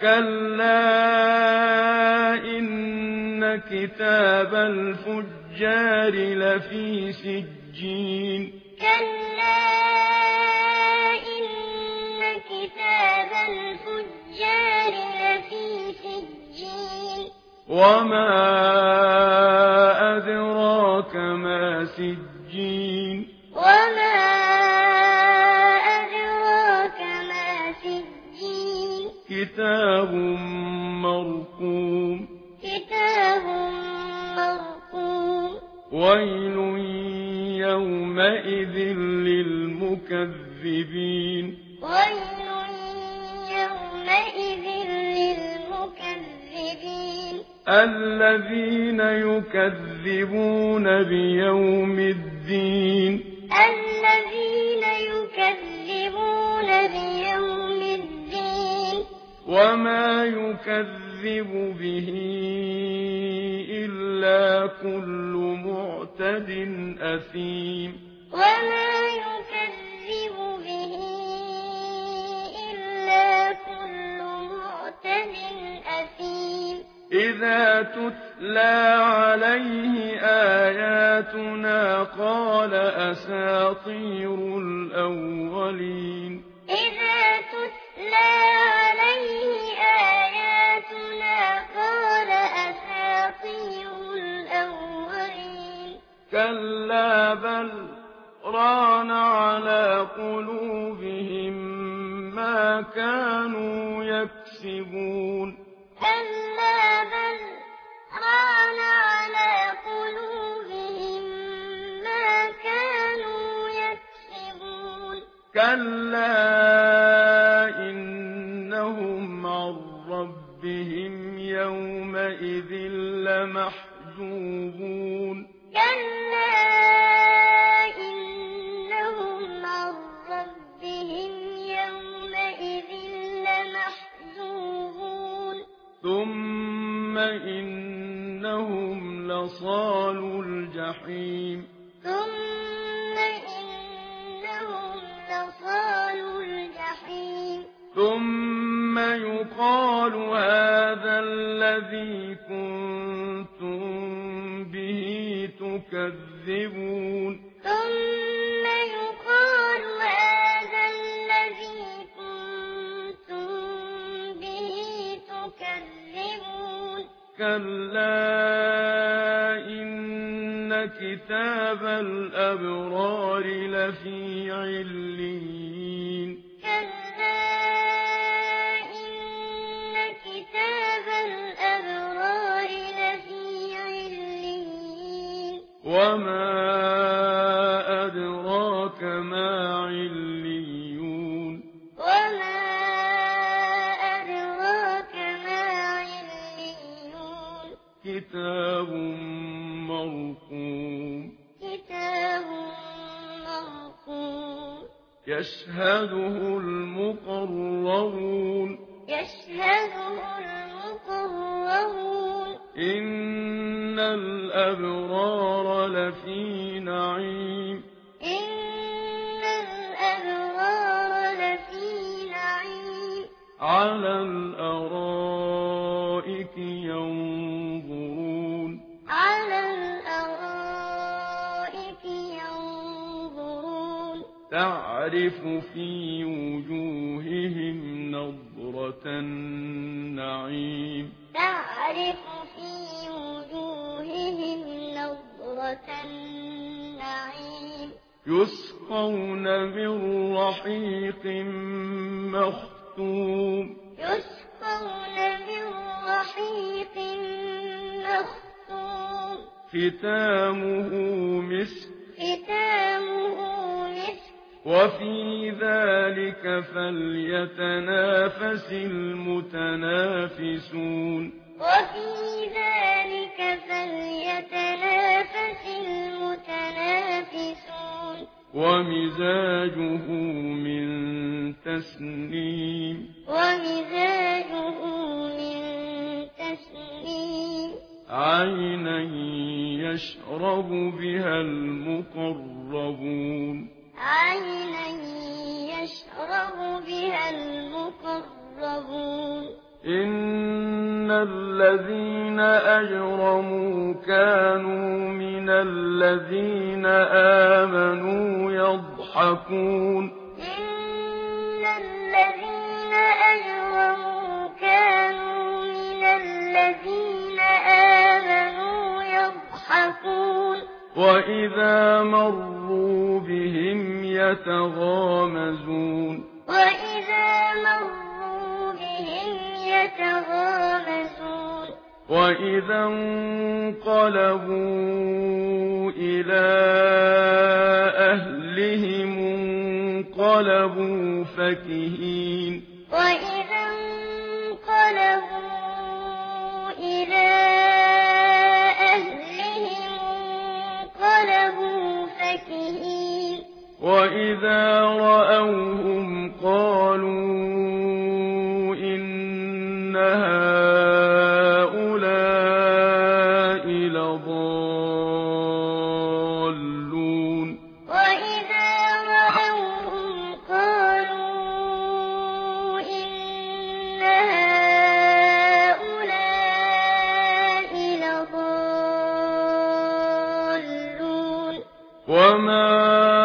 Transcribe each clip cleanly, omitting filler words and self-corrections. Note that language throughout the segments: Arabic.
كَلَّا إِنَّ كِتَابَ الْفُجَّارِ لَفِي سِجِّينٍ كَلَّا إِنَّ كِتَابَ الْفُجَّارِ لَفِي سِجِّينٍ وَمَا أَدْرَاكَ مَا سِجِّينٌ وَمَا أَدْرَاكَ مَا سِجِّينٌ كِتَابٌ مَّرْقُومٌ كِتَابٌ مَّرْقُومٌ وَيْلٌ يَوْمَئِذٍ لِّلْمُكَذِّبِينَ وَيْلٌ يَوْمَئِذٍ لِّلْمُكَذِّبِينَ الَّذِينَ يُكَذِّبُونَ بِيَوْمِ الدِّينِ الَّذِينَ يُكَذِّبُونَ بِيَوْمِ الدِّينِ وَمَا يُكَذِّبُ بِهِ إِلَّا كُلُّ مُعْتَدٍ أَثِيمٍ وَمَا يُكَذِّبُ بِهِ إِلَّا كُلُّ مُعْتَدٍ أَثِيمٍ إِذَا تُتْلَىٰ عَلَيْهِ آيَاتُنَا قَالَ أَسَاطِيرُ الْأَوَّلِينَ إِذَا تُتْلَىٰ عَلَيْهِ آيَاتُنَا قَالَ أَسَاطِيرُ الْأَوَّلِينَ كَلَّا بَلْ رَانَ عَلَىٰ قُلُوبِهِم مَّا كَانُوا يَكْسِبُونَ كَلَّا بَلْ رَانَ عَلَىٰ قُلُوبِهِم مَّا كَانُوا يَكْسِبُونَ كَلَّا إِنَّهُمْ عَن رَّبِّهِمْ يَوْمَئِذٍ لَّمَحْجُوبُونَ كَلَّا إِنَّهُمْ عَن رَّبِّهِمْ يَوْمَئِذٍ لَّمَحْجُوبُونَ ثُمَّ إِنَّهُمْ لَصَالُو الْجَحِيمِ ثُمَّ إِنَّهُمْ لَصَالُو الْجَحِيمِ ثُمَّ يُقَالُ هَٰذَا الَّذِي كُنتُم بِهِ تُكَذِّبُونَ ثُمَّ يُقَالُ هَٰذَا الَّذِي كُنتُم بِهِ تُكَذِّبُونَ كَلَّا إِنَّ كِتَابَ الْأَبْرَارِ لَفِي عِلِّيِّينَ كَلَّا إِنَّ كِتَابَ الْأَبْرَارِ لَفِي عِلِّيِّينَ وَمَا أَدْرَاكَ مَا عِلِّيُّونَ وَمَا أَدْرَاكَ مَا عِلِّيُّونَ كِتَابٌ مَّرْقُومٌ كِتَابٌ مَّرْقُومٌ يَشْهَدُهُ الْمُقَرَّبُونَ يَشْهَدُهُ الْمُقَرَّبُونَ إِنَّ الْأَبْرَارَ لَفِي نَعِيمٍ إِنَّ الْأَبْرَارَ لَفِي نَعِيمٍ عَلَى الْأَرَائِكِ يَنظُرُونَ عَلَى الْأَرَائِكِ يَنظُرُونَ تَعْرِفُ فِي وُجُوهِهِمْ نَضْرَةَ النَّعِيمِ تَعْرِفُ فِي وُجُوهِهِمْ نَضْرَةَ النَّعِيمِ يُسْقَوْنَ مِن رَّحِيقٍ مَّخْتُومٍ يُسْقَوْنَ مِن رَّحِيقٍ مَّخْتُومٍ خِتَامُهُ مِسْكٌ خِتَامُهُ مِسْكٌ وَفِي ذَلِكَ فَلْيَتَنَافَسِ الْمُتَنَافِسُونَ وَفِي ذَلِكَ فَلْيَتَنَافَسِ الْمُتَنَافِسُونَ وَمِزَاجُهُ مِن تَسْنِيمٍ وَمِزَاجُهُ مِن تَسْنِيمٍ عَيْنًا يَشْرَبُ بِهَا الْمُقَرَّبُونَ عَيْنًا يَشْرَبُ بِهَا الْمُقَرَّبُونَ إن الذين أجرموا كانوا من الذين آمنوا يضحكون إن الذين أجرموا كانوا من الذين آمنوا يضحكون وإذا مروا بهم يتغامزون وإذا مروا بهم يتغامزون وإذا انقلبوا إلى أهلهم انقلبوا فكهين وإذا انقلبوا إلى أهلهم انقلبوا فكهين وإذا رأوهم قالوا إن هؤلاء لضالون وإذا رأوهم قالوا إن هؤلاء لضالون وما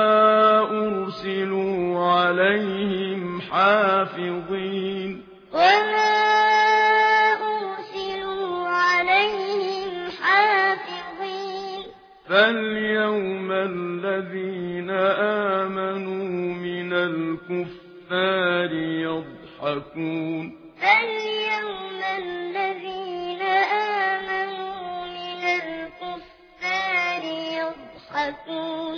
أرسلوا عليهم حافظين وما أرسلوا عليهم حافظين فاليوم الذين آمنوا من الكفار يضحكون فاليوم الذين آمنوا من الكفار يضحكون